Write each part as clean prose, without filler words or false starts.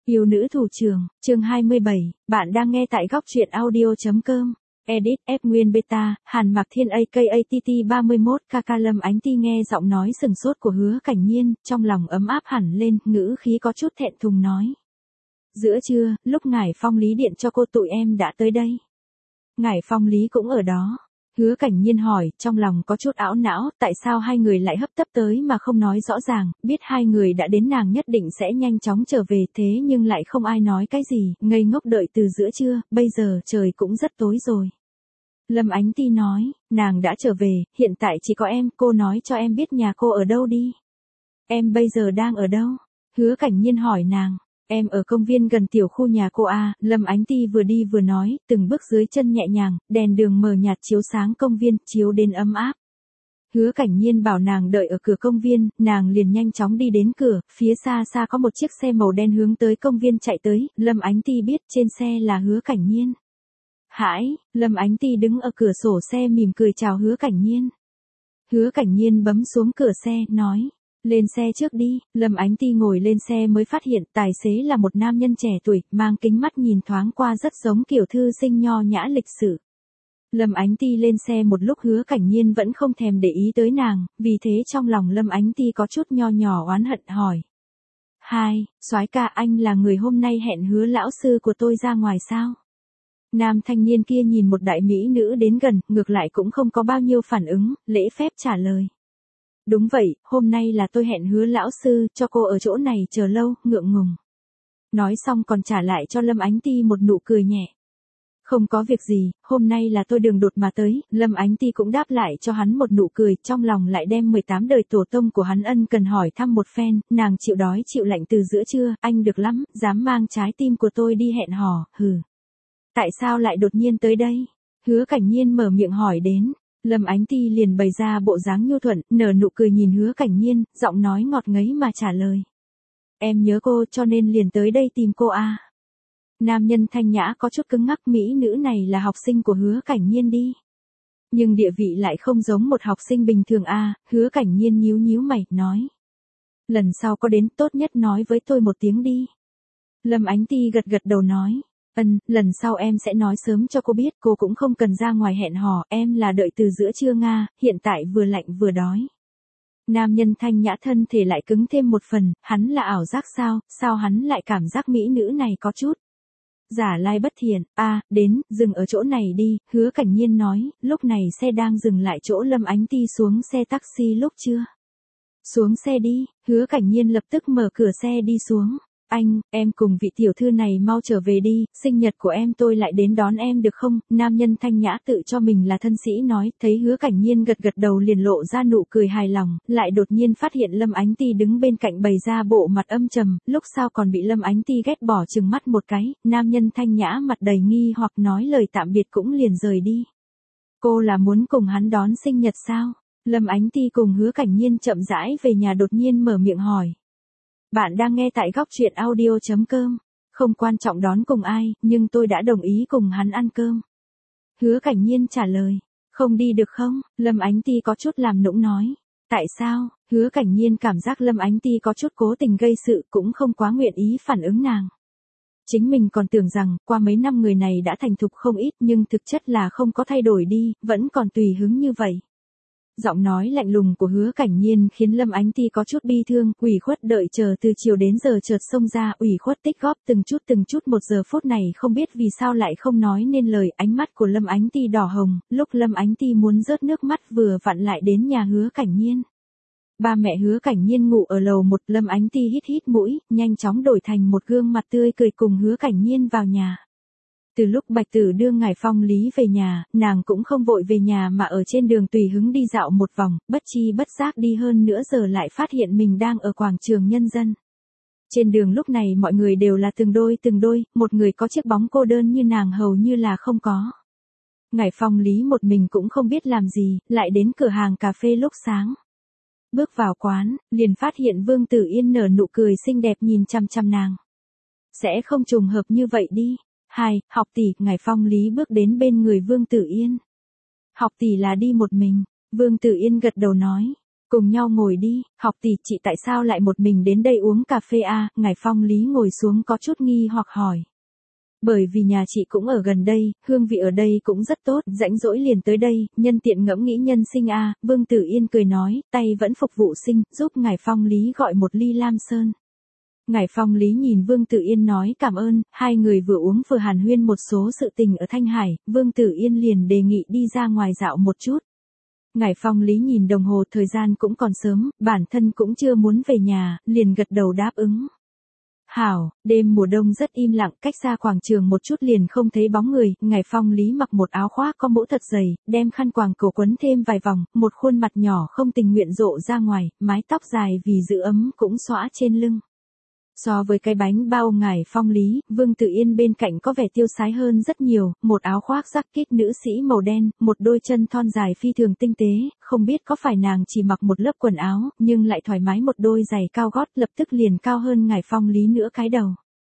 Yêu nữ thủ trưởng, chương 27, bạn đang nghe tại góc truyện audio.com. Edit F Nguyên Beta, Hàn Mạc Thiên aka TT31 Kaka Lâm Ánh Ti nghe giọng nói sừng sốt của Hứa Cảnh Nhiên, trong lòng ấm áp hẳn lên, ngữ khí có chút thẹn thùng nói. Giữa trưa, lúc Ngải Phong Lý điện cho cô tụi em đã tới đây. Ngải Phong Lý cũng ở đó. Hứa Cảnh Nhiên hỏi, trong lòng có chút ảo não, tại sao hai người lại hấp tấp tới mà không nói rõ ràng, biết hai người đã đến nàng nhất định sẽ nhanh chóng trở về thế nhưng lại không ai nói cái gì, ngây ngốc đợi từ giữa trưa, bây giờ trời cũng rất tối rồi. Lâm Ánh Ti nói, nàng đã trở về, hiện tại chỉ có em, cô nói cho em biết nhà cô ở đâu đi. Em bây giờ đang ở đâu? Hứa Cảnh Nhiên hỏi nàng. Em ở công viên gần tiểu khu nhà cô à, Lâm Ánh Ti vừa đi vừa nói, từng bước dưới chân nhẹ nhàng, đèn đường mờ nhạt chiếu sáng công viên, chiếu đến ấm áp. Hứa Cảnh Nhiên bảo nàng đợi ở cửa công viên, nàng liền nhanh chóng đi đến cửa, phía xa xa có một chiếc xe màu đen hướng tới công viên chạy tới, Lâm Ánh Ti biết trên xe là Hứa Cảnh Nhiên. Hãi, Lâm Ánh Ti đứng ở cửa sổ xe mỉm cười chào Hứa Cảnh Nhiên. Hứa Cảnh Nhiên bấm xuống cửa xe, nói. Lên xe trước đi, Lâm Ánh Ti ngồi lên xe mới phát hiện tài xế là một nam nhân trẻ tuổi, mang kính mắt nhìn thoáng qua rất giống kiểu thư sinh nho nhã lịch sự. Lâm Ánh Ti lên xe một lúc Hứa Cảnh Nhiên vẫn không thèm để ý tới nàng, vì thế trong lòng Lâm Ánh Ti có chút nho nhỏ oán hận hỏi. Soái ca anh là người hôm nay hẹn Hứa lão sư của tôi ra ngoài sao? Nam thanh niên kia nhìn một đại mỹ nữ đến gần, ngược lại cũng không có bao nhiêu phản ứng, lễ phép trả lời. Đúng vậy, hôm nay là tôi hẹn Hứa lão sư, cho cô ở chỗ này chờ lâu, ngượng ngùng. Nói xong còn trả lại cho Lâm Ánh Ti một nụ cười nhẹ. Không có việc gì, hôm nay là tôi đường đột mà tới, Lâm Ánh Ti cũng đáp lại cho hắn một nụ cười, trong lòng lại đem 18 đời tổ tông của hắn ân cần hỏi thăm một phen, nàng chịu đói chịu lạnh từ giữa trưa, anh được lắm, dám mang trái tim của tôi đi hẹn hò, hừ. Tại sao lại đột nhiên tới đây? Hứa Cảnh Nhiên mở miệng hỏi đến. Lâm Ánh Ti liền bày ra bộ dáng nhu thuận, nở nụ cười nhìn Hứa Cảnh Nhiên, giọng nói ngọt ngấy mà trả lời. Em nhớ cô cho nên liền tới đây tìm cô à. Nam nhân thanh nhã có chút cứng ngắc, mỹ nữ này là học sinh của Hứa Cảnh Nhiên đi. Nhưng địa vị lại không giống một học sinh bình thường à, Hứa Cảnh Nhiên nhíu nhíu mày, nói. Lần sau có đến tốt nhất nói với tôi một tiếng đi. Lâm Ánh Ti gật gật đầu nói. Lần sau em sẽ nói sớm cho cô biết, cô cũng không cần ra ngoài hẹn hò, em là đợi từ giữa trưa Nga, hiện tại vừa lạnh vừa đói. Nam nhân thanh nhã thân thể lại cứng thêm một phần, hắn là ảo giác sao hắn lại cảm giác mỹ nữ này có chút. Giả lai bất thiện, đến, dừng ở chỗ này đi, Hứa Cảnh Nhiên nói, lúc này xe đang dừng lại chỗ Lâm Ánh Ti xuống xe taxi lúc chưa. Xuống xe đi, Hứa Cảnh Nhiên lập tức mở cửa xe đi xuống. Em cùng vị tiểu thư này mau trở về đi, sinh nhật của em tôi lại đến đón em được không? Nam nhân thanh nhã tự cho mình là thân sĩ nói, thấy Hứa Cảnh Nhiên gật gật đầu liền lộ ra nụ cười hài lòng, lại đột nhiên phát hiện Lâm Ánh Ti đứng bên cạnh bày ra bộ mặt âm trầm, lúc sau còn bị Lâm Ánh Ti ghét bỏ chừng mắt một cái, nam nhân thanh nhã mặt đầy nghi hoặc nói lời tạm biệt cũng liền rời đi. Cô là muốn cùng hắn đón sinh nhật sao? Lâm Ánh Ti cùng Hứa Cảnh Nhiên chậm rãi về nhà đột nhiên mở miệng hỏi. Bạn đang nghe tại góc truyện audio.com. Không quan trọng đón cùng ai, nhưng tôi đã đồng ý cùng hắn ăn cơm. Hứa Cảnh Nhiên trả lời. Không đi được không? Lâm Ánh Ti có chút làm nũng nói. Tại sao? Hứa Cảnh Nhiên cảm giác Lâm Ánh Ti có chút cố tình gây sự, cũng không quá nguyện ý phản ứng nàng. Chính mình còn tưởng rằng, qua mấy năm người này đã thành thục không ít nhưng thực chất là không có thay đổi đi, vẫn còn tùy hứng như vậy. Giọng nói lạnh lùng của Hứa Cảnh Nhiên khiến Lâm Ánh Ti có chút bi thương, ủy khuất đợi chờ từ chiều đến giờ chợt xông ra, ủy khuất tích góp từng chút một giờ phút này không biết vì sao lại không nói nên lời, ánh mắt của Lâm Ánh Ti đỏ hồng, lúc Lâm Ánh Ti muốn rớt nước mắt vừa vặn lại đến nhà Hứa Cảnh Nhiên. Ba mẹ Hứa Cảnh Nhiên ngủ ở lầu 1, Lâm Ánh Ti hít mũi, nhanh chóng đổi thành một gương mặt tươi cười cùng Hứa Cảnh Nhiên vào nhà. Từ lúc Bạch Tử đưa Ngải Phong Lý về nhà, nàng cũng không vội về nhà mà ở trên đường tùy hứng đi dạo một vòng, bất chi bất giác đi hơn nửa giờ lại phát hiện mình đang ở quảng trường nhân dân. Trên đường lúc này mọi người đều là từng đôi, một người có chiếc bóng cô đơn như nàng hầu như là không có. Ngải Phong Lý một mình cũng không biết làm gì, lại đến cửa hàng cà phê lúc sáng. Bước vào quán, liền phát hiện Vương Tử Yên nở nụ cười xinh đẹp nhìn chăm chăm nàng. Sẽ không trùng hợp như vậy đi. Học tỷ, Ngải Phong Lý bước đến bên người Vương Tử Yên. Học tỷ là đi một mình, Vương Tử Yên gật đầu nói. Cùng nhau ngồi đi, học tỷ chị tại sao lại một mình đến đây uống cà phê à, Ngải Phong Lý ngồi xuống có chút nghi hoặc hỏi. Bởi vì nhà chị cũng ở gần đây, hương vị ở đây cũng rất tốt, rãnh rỗi liền tới đây, nhân tiện ngẫm nghĩ nhân sinh à, Vương Tử Yên cười nói, tay vẫn phục vụ sinh, giúp Ngải Phong Lý gọi một ly lam sơn. Ngải Phong Lý nhìn Vương Tử Yên nói cảm ơn, hai người vừa uống vừa hàn huyên một số sự tình ở Thanh Hải, Vương Tử Yên liền đề nghị đi ra ngoài dạo một chút. Ngải Phong Lý nhìn đồng hồ thời gian cũng còn sớm, bản thân cũng chưa muốn về nhà, liền gật đầu đáp ứng. Hảo, đêm mùa đông rất im lặng, cách xa quảng trường một chút liền không thấy bóng người, Ngải Phong Lý mặc một áo khoác có mũ thật dày, đem khăn quàng cổ quấn thêm vài vòng, một khuôn mặt nhỏ không tình nguyện rộ ra ngoài, mái tóc dài vì giữ ấm cũng xõa trên lưng. So với cái bánh bao Ngải Phong Lý, Vương Tử Yên bên cạnh có vẻ tiêu sái hơn rất nhiều, một áo khoác jacket nữ sĩ màu đen, một đôi chân thon dài phi thường tinh tế, không biết có phải nàng chỉ mặc một lớp quần áo, nhưng lại thoải mái một đôi giày cao gót lập tức liền cao hơn Ngải Phong Lý nữa cái đầu.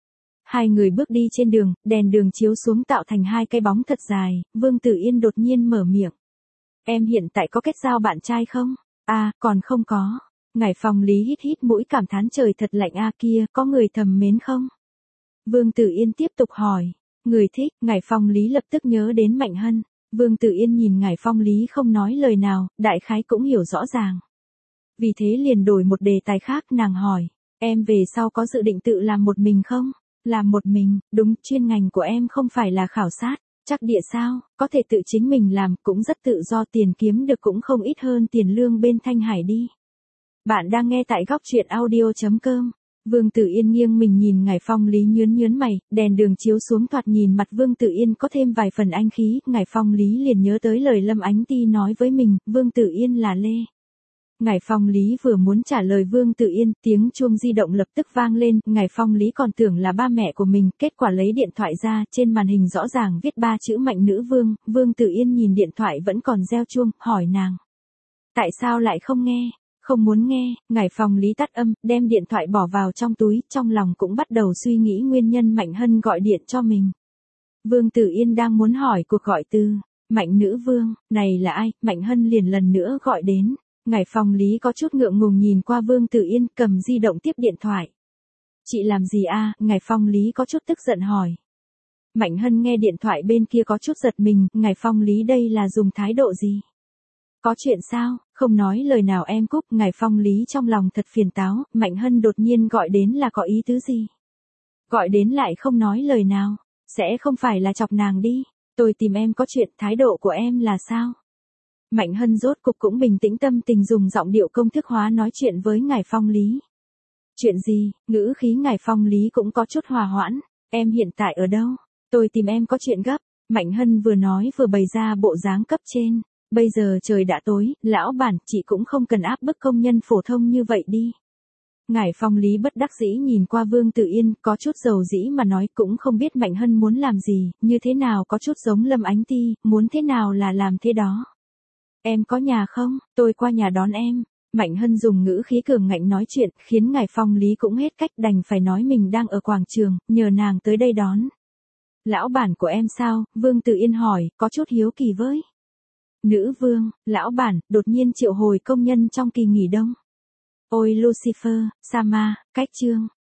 Hai người bước đi trên đường, đèn đường chiếu xuống tạo thành hai cái bóng thật dài, Vương Tử Yên đột nhiên mở miệng. Em hiện tại có kết giao bạn trai không? À, còn không có. Ngải Phong Lý hít hít mũi cảm thán trời thật lạnh a kia, có người thầm mến không? Vương Tử Yên tiếp tục hỏi. Người thích, Ngải Phong Lý lập tức nhớ đến Mạnh Hân. Vương Tử Yên nhìn Ngải Phong Lý không nói lời nào, đại khái cũng hiểu rõ ràng. Vì thế liền đổi một đề tài khác, nàng hỏi. Em về sau có dự định tự làm một mình không? Làm một mình, đúng, chuyên ngành của em không phải là khảo sát. Chắc địa sao, có thể tự chính mình làm, cũng rất tự do, tiền kiếm được cũng không ít hơn tiền lương bên Thanh Hải đi. Bạn đang nghe tại góc truyện audio.com. Vương Tử Yên nghiêng mình nhìn Ngải Phong Lý nhướng mày, đèn đường chiếu xuống thoạt nhìn mặt Vương Tử Yên có thêm vài phần anh khí, Ngải Phong Lý liền nhớ tới lời Lâm Ánh Ti nói với mình, Vương Tử Yên là Lê. Ngải Phong Lý vừa muốn trả lời Vương Tử Yên, tiếng chuông di động lập tức vang lên, Ngải Phong Lý còn tưởng là ba mẹ của mình, kết quả lấy điện thoại ra, trên màn hình rõ ràng viết 3 chữ Mạnh Nữ Vương, Vương Tử Yên nhìn điện thoại vẫn còn reo chuông, hỏi nàng. Tại sao lại không nghe? Không muốn nghe, Ngải Phong Lý tắt âm, đem điện thoại bỏ vào trong túi, trong lòng cũng bắt đầu suy nghĩ nguyên nhân Mạnh Hân gọi điện cho mình. Vương Tử Yên đang muốn hỏi cuộc gọi từ Mạnh Nữ Vương, này là ai, Mạnh Hân liền lần nữa gọi đến. Ngải Phong Lý có chút ngượng ngùng nhìn qua Vương Tử Yên, cầm di động tiếp điện thoại. Chị làm gì a? Ngải Phong Lý có chút tức giận hỏi. Mạnh Hân nghe điện thoại bên kia có chút giật mình, Ngải Phong Lý đây là dùng thái độ gì? Có chuyện sao, không nói lời nào em cúp, Ngải Phong Lý trong lòng thật phiền táo, Mạnh Hân đột nhiên gọi đến là có ý tứ gì? Gọi đến lại không nói lời nào, sẽ không phải là chọc nàng đi, tôi tìm em có chuyện, thái độ của em là sao? Mạnh Hân rốt cục cũng bình tĩnh tâm tình dùng giọng điệu công thức hóa nói chuyện với Ngải Phong Lý. Chuyện gì, ngữ khí Ngải Phong Lý cũng có chút hòa hoãn, em hiện tại ở đâu? Tôi tìm em có chuyện gấp, Mạnh Hân vừa nói vừa bày ra bộ dáng cấp trên. Bây giờ trời đã tối, lão bản, chị cũng không cần áp bức công nhân phổ thông như vậy đi. Ngải Phong Lý bất đắc dĩ nhìn qua Vương Tử Yên, có chút dầu dĩ mà nói cũng không biết Mạnh Hân muốn làm gì, như thế nào có chút giống Lâm Ánh Ti, muốn thế nào là làm thế đó. Em có nhà không, tôi qua nhà đón em. Mạnh Hân dùng ngữ khí cường ngạnh nói chuyện, khiến Ngải Phong Lý cũng hết cách đành phải nói mình đang ở quảng trường, nhờ nàng tới đây đón. Lão bản của em sao, Vương Tử Yên hỏi, có chút hiếu kỳ với. Nữ vương, lão bản, đột nhiên triệu hồi công nhân trong kỳ nghỉ đông. Ôi Lucifer, Sama, cách chương.